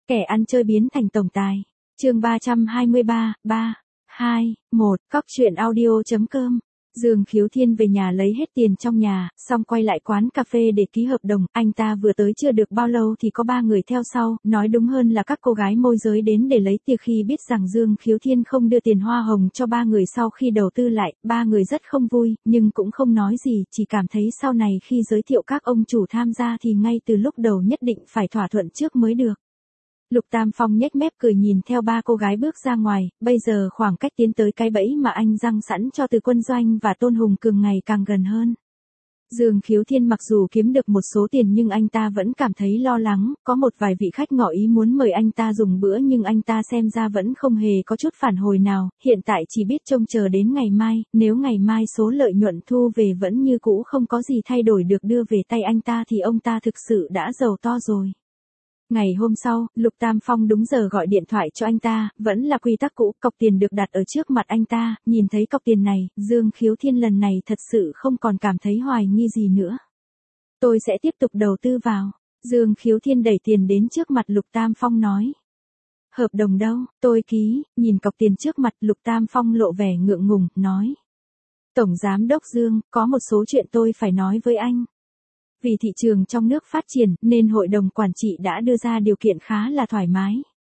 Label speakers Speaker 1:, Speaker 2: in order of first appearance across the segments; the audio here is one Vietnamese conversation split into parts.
Speaker 1: Kẻ ăn chơi biến thành tổng tài. Chương 323, 3, 2, 1, cóc truyện audio.com. Dương Khiếu Thiên về nhà lấy hết tiền trong nhà, xong quay lại quán cà phê để ký hợp đồng. Anh ta vừa tới chưa được bao lâu thì có 3 người theo sau, nói đúng hơn là các cô gái môi giới đến để lấy tiền. Khi biết rằng Dương Khiếu Thiên không đưa tiền hoa hồng cho 3 người sau khi đầu tư lại, 3 người rất không vui, nhưng cũng không nói gì, chỉ cảm thấy sau này khi giới thiệu các ông chủ tham gia thì ngay từ lúc đầu nhất định phải thỏa thuận trước mới được. Lục Tam Phong nhếch mép cười nhìn theo 3 cô gái bước ra ngoài, bây giờ khoảng cách tiến tới cái bẫy mà anh răng sẵn cho Từ Quân Doanh và Tôn Hùng Cường ngày càng gần hơn. Dương Khiếu Thiên mặc dù kiếm được một số tiền nhưng anh ta vẫn cảm thấy lo lắng, có một vài vị khách ngỏ ý muốn mời anh ta dùng bữa nhưng anh ta xem ra vẫn không hề có chút phản hồi nào, hiện tại chỉ biết trông chờ đến ngày mai, nếu ngày mai số lợi nhuận thu về vẫn như cũ không có gì thay đổi được đưa về tay anh ta thì ông ta thực sự đã giàu to rồi. Ngày hôm sau, Lục Tam Phong đúng giờ gọi điện thoại cho anh ta, vẫn là quy tắc cũ, cọc tiền được đặt ở trước mặt anh ta, nhìn thấy cọc tiền này, Dương Khiếu Thiên lần này thật sự không còn cảm thấy hoài nghi gì nữa. Tôi sẽ tiếp tục đầu tư vào. Dương Khiếu Thiên đẩy tiền đến trước mặt Lục Tam Phong nói. Hợp đồng đâu, tôi ký, nhìn cọc tiền trước mặt Lục Tam Phong lộ vẻ ngượng ngùng, nói. Tổng Giám đốc Dương, có một số chuyện tôi phải nói với anh. Vì thị trường trong nước phát triển nên hội đồng quản trị đã đưa ra điều kiện khá là thoải mái.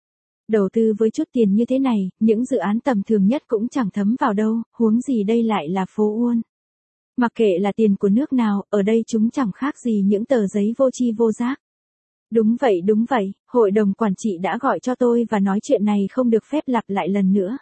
Speaker 1: Đầu tư với chút tiền như thế này, những dự án tầm thường nhất cũng chẳng thấm vào đâu, huống gì đây lại là phố Uôn. Mặc kệ là tiền của nước nào, ở đây chúng chẳng khác gì những tờ giấy vô tri vô giác. Đúng vậy, hội đồng quản trị đã gọi cho tôi và nói chuyện này không được phép lặp lại lần nữa.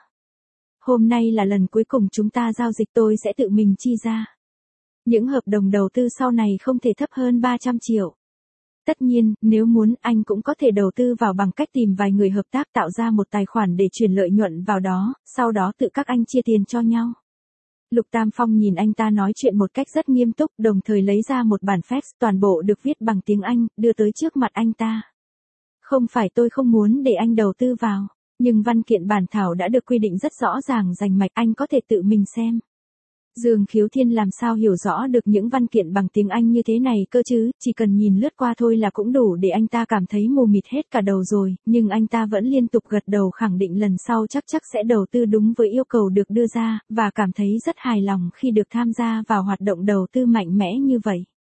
Speaker 1: Hôm nay là lần cuối cùng chúng ta giao dịch, tôi sẽ tự mình chi ra. Những hợp đồng đầu tư sau này không thể thấp hơn 300 triệu. Tất nhiên, nếu muốn anh cũng có thể đầu tư vào bằng cách tìm vài người hợp tác tạo ra một tài khoản để chuyển lợi nhuận vào đó, sau đó tự các anh chia tiền cho nhau. Lục Tam Phong nhìn anh ta nói chuyện một cách rất nghiêm túc, đồng thời lấy ra một bản fax toàn bộ được viết bằng tiếng Anh, đưa tới trước mặt anh ta. Không phải tôi không muốn để anh đầu tư vào, nhưng văn kiện bản thảo đã được quy định rất rõ ràng rành mạch, anh có thể tự mình xem. Dương Khiếu Thiên làm sao hiểu rõ được những văn kiện bằng tiếng Anh như thế này cơ chứ, chỉ cần nhìn lướt qua thôi là cũng đủ để anh ta cảm thấy mù mịt hết cả đầu rồi, nhưng anh ta vẫn liên tục gật đầu khẳng định lần sau chắc sẽ đầu tư đúng với yêu cầu được đưa ra, và cảm thấy rất hài lòng khi được tham gia vào hoạt động đầu tư mạnh mẽ như vậy.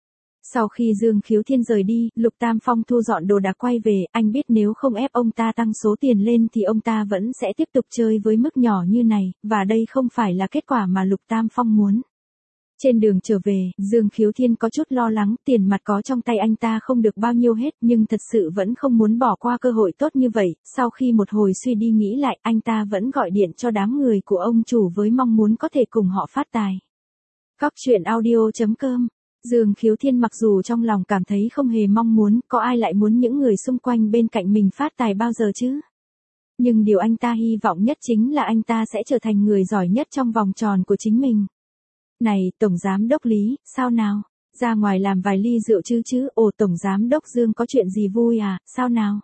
Speaker 1: Sau khi Dương Khiếu Thiên rời đi, Lục Tam Phong thu dọn đồ đạc quay về, anh biết nếu không ép ông ta tăng số tiền lên thì ông ta vẫn sẽ tiếp tục chơi với mức nhỏ như này, và đây không phải là kết quả mà Lục Tam Phong muốn. Trên đường trở về, Dương Khiếu Thiên có chút lo lắng, tiền mặt có trong tay anh ta không được bao nhiêu hết, nhưng thật sự vẫn không muốn bỏ qua cơ hội tốt như vậy. Sau khi một hồi suy đi nghĩ lại, anh ta vẫn gọi điện cho đám người của ông chủ với mong muốn có thể cùng họ phát tài. Cóc truyện audio.com. Dương Khiếu Thiên mặc dù trong lòng cảm thấy không hề mong muốn, có ai lại muốn những người xung quanh bên cạnh mình phát tài bao giờ chứ? Nhưng điều anh ta hy vọng nhất chính là anh ta sẽ trở thành người giỏi nhất trong vòng tròn của chính mình. Này, Tổng Giám đốc Lý, sao nào? Ra ngoài làm vài ly rượu chứ? Ồ, Tổng Giám đốc Dương có chuyện gì vui à, sao nào?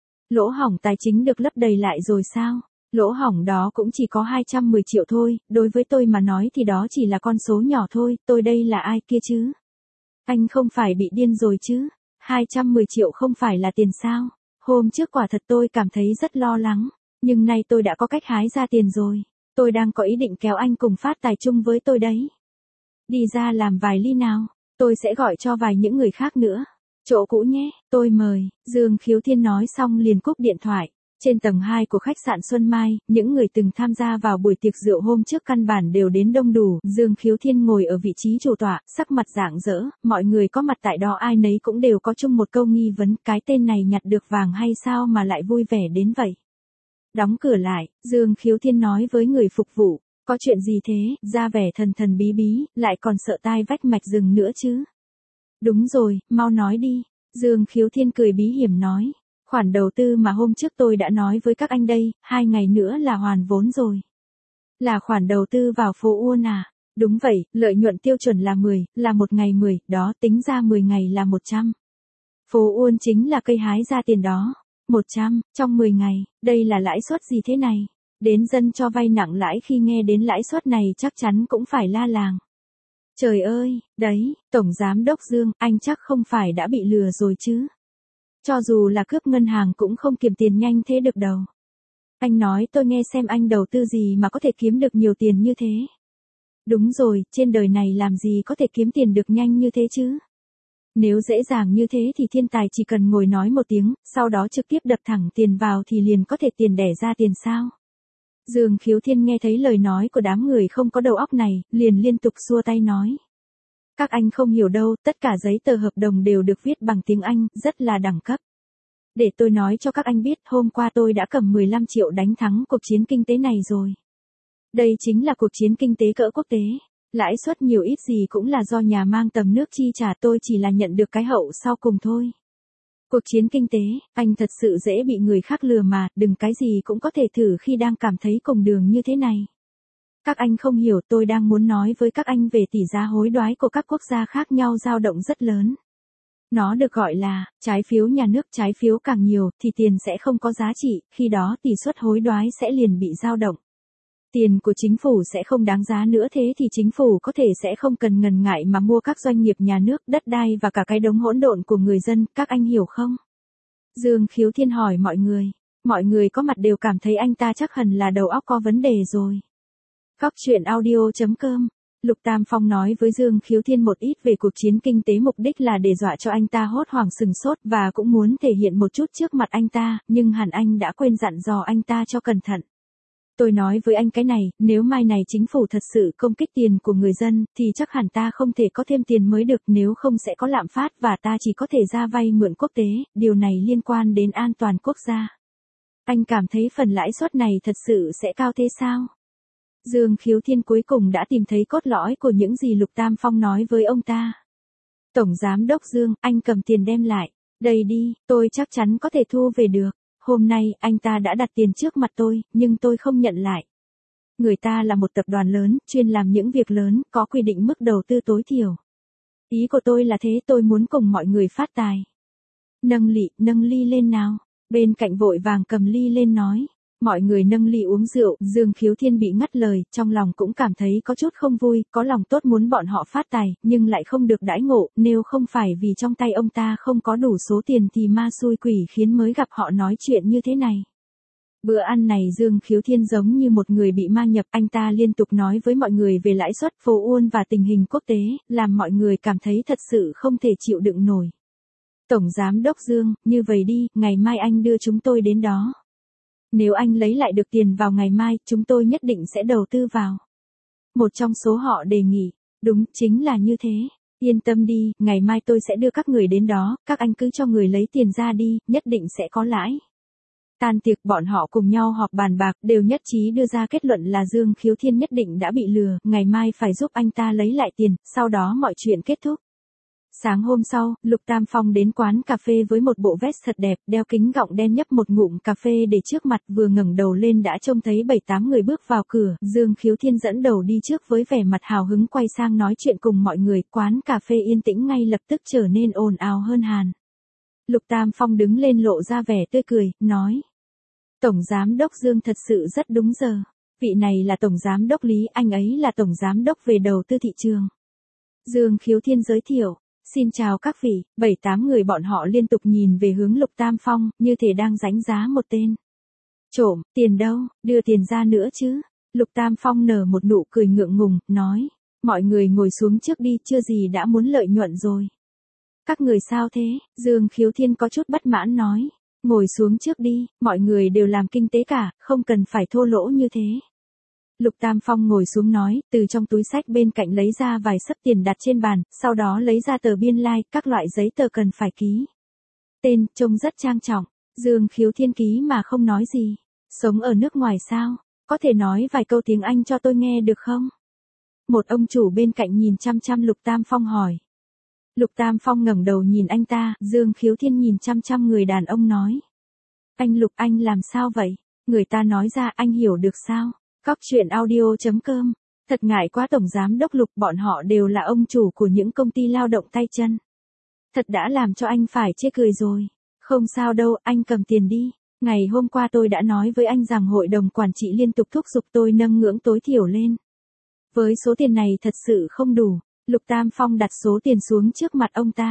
Speaker 1: Lỗ hổng tài chính được lấp đầy lại rồi sao? Lỗ hổng đó cũng chỉ có 210 triệu thôi, đối với tôi mà nói thì đó chỉ là con số nhỏ thôi, tôi đây là ai kia chứ? Anh không phải bị điên rồi chứ? 210 triệu không phải là tiền sao? Hôm trước quả thật tôi cảm thấy rất lo lắng, nhưng nay tôi đã có cách hái ra tiền rồi. Tôi đang có ý định kéo anh cùng phát tài chung với tôi đấy. Đi ra làm vài ly nào, tôi sẽ gọi cho vài những người khác nữa. Chỗ cũ nhé, tôi mời. Dương Khiếu Thiên nói xong liền cúp điện thoại. Trên tầng 2 của khách sạn Xuân Mai, những người từng tham gia vào buổi tiệc rượu hôm trước căn bản đều đến đông đủ. Dương Khiếu Thiên ngồi ở vị trí chủ tọa, sắc mặt rạng rỡ, mọi người có mặt tại đó ai nấy cũng đều có chung một câu nghi vấn, cái tên này nhặt được vàng hay sao mà lại vui vẻ đến vậy. Đóng cửa lại, Dương Khiếu Thiên nói với người phục vụ, có chuyện gì thế, ra vẻ thần thần bí bí, lại còn sợ tai vách mạch rừng nữa chứ. Đúng rồi, mau nói đi, Dương Khiếu Thiên cười bí hiểm nói. Khoản đầu tư mà hôm trước tôi đã nói với các anh đây, 2 ngày nữa là hoàn vốn rồi. Là khoản đầu tư vào phố Uôn à? Đúng vậy, lợi nhuận tiêu chuẩn là 10, là một ngày 10, đó tính ra 10 ngày là 100. Phố Uôn chính là cây hái ra tiền đó. 100, trong 10 ngày, đây là lãi suất gì thế này? Đến dân cho vay nặng lãi khi nghe đến lãi suất này chắc chắn cũng phải la làng. Trời ơi, đấy, Tổng Giám đốc Dương, anh chắc không phải đã bị lừa rồi chứ? Cho dù là cướp ngân hàng cũng không kiếm tiền nhanh thế được đâu. Anh nói tôi nghe xem anh đầu tư gì mà có thể kiếm được nhiều tiền như thế. Đúng rồi, trên đời này làm gì có thể kiếm tiền được nhanh như thế chứ? Nếu dễ dàng như thế thì thiên tài chỉ cần ngồi nói một tiếng, sau đó trực tiếp đập thẳng tiền vào thì liền có thể tiền đẻ ra tiền sao? Dương Khiếu Thiên nghe thấy lời nói của đám người không có đầu óc này, liền liên tục xua tay nói. Các anh không hiểu đâu, tất cả giấy tờ hợp đồng đều được viết bằng tiếng Anh, rất là đẳng cấp. Để tôi nói cho các anh biết, hôm qua tôi đã cầm 15 triệu đánh thắng cuộc chiến kinh tế này rồi. Đây chính là cuộc chiến kinh tế cỡ quốc tế. Lãi suất nhiều ít gì cũng là do nhà mang tầm nước chi trả, tôi chỉ là nhận được cái hậu sau cùng thôi. Cuộc chiến kinh tế, anh thật sự dễ bị người khác lừa mà, đừng cái gì cũng có thể thử khi đang cảm thấy cùng đường như thế này. Các anh không hiểu, tôi đang muốn nói với các anh về tỷ giá hối đoái của các quốc gia khác nhau dao động rất lớn. Nó được gọi là trái phiếu nhà nước, trái phiếu càng nhiều thì tiền sẽ không có giá trị, khi đó tỷ suất hối đoái sẽ liền bị dao động. Tiền của chính phủ sẽ không đáng giá nữa, thế thì chính phủ có thể sẽ không cần ngần ngại mà mua các doanh nghiệp nhà nước, đất đai và cả cái đống hỗn độn của người dân, các anh hiểu không? Dương Khiếu Thiên hỏi mọi người có mặt đều cảm thấy anh ta chắc hẳn là đầu óc có vấn đề rồi. Góc truyện audio.com. Lục Tam Phong nói với Dương Khiếu Thiên một ít về cuộc chiến kinh tế, mục đích là để dọa cho anh ta hốt hoảng sừng sốt và cũng muốn thể hiện một chút trước mặt anh ta, nhưng hẳn anh đã quên dặn dò anh ta cho cẩn thận. Tôi nói với anh cái này, nếu mai này chính phủ thật sự công kích tiền của người dân, thì chắc hẳn ta không thể có thêm tiền mới được, nếu không sẽ có lạm phát và ta chỉ có thể ra vay mượn quốc tế, điều này liên quan đến an toàn quốc gia. Anh cảm thấy phần lãi suất này thật sự sẽ cao thế sao? Dương Khiếu Thiên cuối cùng đã tìm thấy cốt lõi của những gì Lục Tam Phong nói với ông ta. Tổng Giám đốc Dương, anh cầm tiền đem lại. Đây đi, tôi chắc chắn có thể thu về được. Hôm nay, anh ta đã đặt tiền trước mặt tôi, nhưng tôi không nhận lại. Người ta là một tập đoàn lớn, chuyên làm những việc lớn, có quy định mức đầu tư tối thiểu. Ý của tôi là thế, tôi muốn cùng mọi người phát tài. Nâng ly lên nào. Bên cạnh vội vàng cầm ly lên nói. Mọi người nâng ly uống rượu, Dương Khiếu Thiên bị ngắt lời, trong lòng cũng cảm thấy có chút không vui, có lòng tốt muốn bọn họ phát tài, nhưng lại không được đãi ngộ, nếu không phải vì trong tay ông ta không có đủ số tiền thì ma xui quỷ khiến mới gặp họ nói chuyện như thế này. Bữa ăn này Dương Khiếu Thiên giống như một người bị ma nhập, anh ta liên tục nói với mọi người về lãi suất, phố Uôn và tình hình quốc tế, làm mọi người cảm thấy thật sự không thể chịu đựng nổi. Tổng Giám đốc Dương, như vậy đi, ngày mai anh đưa chúng tôi đến đó. Nếu anh lấy lại được tiền vào ngày mai, chúng tôi nhất định sẽ đầu tư vào. Một trong số họ đề nghị, đúng, chính là như thế. Yên tâm đi, ngày mai tôi sẽ đưa các người đến đó, các anh cứ cho người lấy tiền ra đi, nhất định sẽ có lãi. Tan tiệc bọn họ cùng nhau họp bàn bạc, đều nhất trí đưa ra kết luận là Dương Khiếu Thiên nhất định đã bị lừa, ngày mai phải giúp anh ta lấy lại tiền, sau đó mọi chuyện kết thúc. Sáng hôm sau, Lục Tam Phong đến quán cà phê với một bộ vest thật đẹp, đeo kính gọng đen, nhấp một ngụm cà phê để trước mặt, vừa ngẩng đầu lên đã trông thấy 7-8 người bước vào cửa, Dương Khiếu Thiên dẫn đầu đi trước với vẻ mặt hào hứng quay sang nói chuyện cùng mọi người, quán cà phê yên tĩnh ngay lập tức trở nên ồn ào hơn hẳn. Lục Tam Phong đứng lên lộ ra vẻ tươi cười, nói. Tổng Giám đốc Dương thật sự rất đúng giờ. Vị này là Tổng Giám đốc Lý, anh ấy là Tổng Giám đốc về đầu tư thị trường. Dương Khiếu Thiên giới thiệu. Xin chào các vị, 7-8 người bọn họ liên tục nhìn về hướng Lục Tam Phong, như thể đang đánh giá một tên. Trộm, tiền đâu, đưa tiền ra nữa chứ. Lục Tam Phong nở một nụ cười ngượng ngùng, nói. Mọi người ngồi xuống trước đi, chưa gì đã muốn lợi nhuận rồi. Các người sao thế? Dương Khiếu Thiên có chút bất mãn nói. Ngồi xuống trước đi, mọi người đều làm kinh tế cả, không cần phải thô lỗ như thế. Lục Tam Phong ngồi xuống nói, từ trong túi xách bên cạnh lấy ra vài xấp tiền đặt trên bàn, sau đó lấy ra tờ biên lai, các loại giấy tờ cần phải ký. Tên, trông rất trang trọng, Dương Khiếu Thiên ký mà không nói gì. Sống ở nước ngoài sao? Có thể nói vài câu tiếng Anh cho tôi nghe được không? Một ông chủ bên cạnh nhìn chăm chăm Lục Tam Phong hỏi. Lục Tam Phong ngẩng đầu nhìn anh ta, Dương Khiếu Thiên nhìn chăm chăm người đàn ông nói. Anh Lục, anh làm sao vậy? Người ta nói ra anh hiểu được sao? Góc truyện audio.com. Thật ngại quá Tổng Giám đốc Lục, bọn họ đều là ông chủ của những công ty lao động tay chân. Thật đã làm cho anh phải chê cười rồi. Không sao đâu, anh cầm tiền đi. Ngày hôm qua tôi đã nói với anh rằng hội đồng quản trị liên tục thúc giục tôi nâng ngưỡng tối thiểu lên. Với số tiền này thật sự không đủ. Lục Tam Phong đặt số tiền xuống trước mặt ông ta.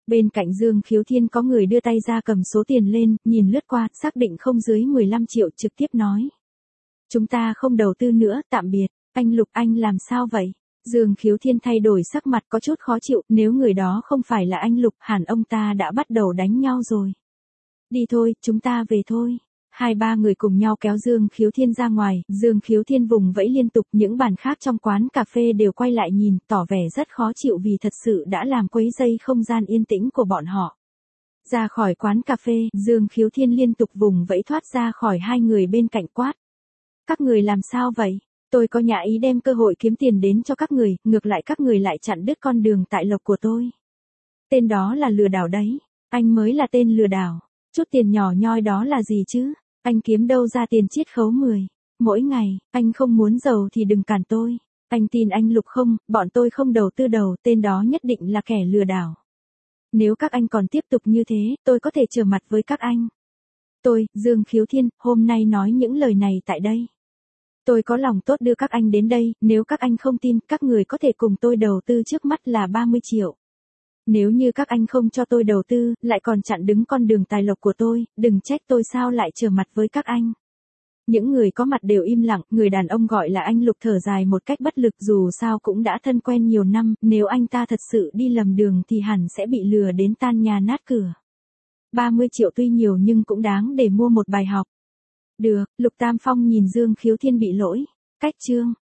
Speaker 1: Bên cạnh Dương Khiếu Thiên có người đưa tay ra cầm số tiền lên, nhìn lướt qua, xác định không dưới 15 triệu trực tiếp nói. Chúng ta không đầu tư nữa, tạm biệt. Anh Lục, anh làm sao vậy? Dương Khiếu Thiên thay đổi sắc mặt có chút khó chịu, nếu người đó không phải là anh Lục, hẳn ông ta đã bắt đầu đánh nhau rồi. Đi thôi, chúng ta về thôi. Hai ba người cùng nhau kéo Dương Khiếu Thiên ra ngoài, Dương Khiếu Thiên vùng vẫy liên tục, những bàn khác trong quán cà phê đều quay lại nhìn, tỏ vẻ rất khó chịu vì thật sự đã làm quấy rầy không gian yên tĩnh của bọn họ. Ra khỏi quán cà phê, Dương Khiếu Thiên liên tục vùng vẫy thoát ra khỏi hai người bên cạnh quát. Các người làm sao vậy? Tôi có nhã ý đem cơ hội kiếm tiền đến cho các người, ngược lại các người lại chặn đứt con đường tại lộc của tôi. Tên đó là lừa đảo đấy, anh mới là tên lừa đảo. Chút tiền nhỏ nhoi đó là gì chứ? Anh kiếm đâu ra tiền chiết khấu 10 mỗi ngày, anh không muốn giàu thì đừng cản tôi. Anh tin anh Lục không, bọn tôi không đầu tư đầu, tên đó nhất định là kẻ lừa đảo. Nếu các anh còn tiếp tục như thế, tôi có thể trở mặt với các anh. Tôi, Dương Khiếu Thiên, hôm nay nói những lời này tại đây. Tôi có lòng tốt đưa các anh đến đây, nếu các anh không tin, các người có thể cùng tôi đầu tư trước mắt là 30 triệu. Nếu như các anh không cho tôi đầu tư, lại còn chặn đứng con đường tài lộc của tôi, đừng trách tôi sao lại trở mặt với các anh. Những người có mặt đều im lặng, người đàn ông gọi là anh Lục thở dài một cách bất lực, dù sao cũng đã thân quen nhiều năm, nếu anh ta thật sự đi lầm đường thì hẳn sẽ bị lừa đến tan nhà nát cửa. 30 triệu tuy nhiều nhưng cũng đáng để mua một bài học. Được, Lục Tam Phong nhìn Dương Khiếu Thiên bị lỗi. Cách chương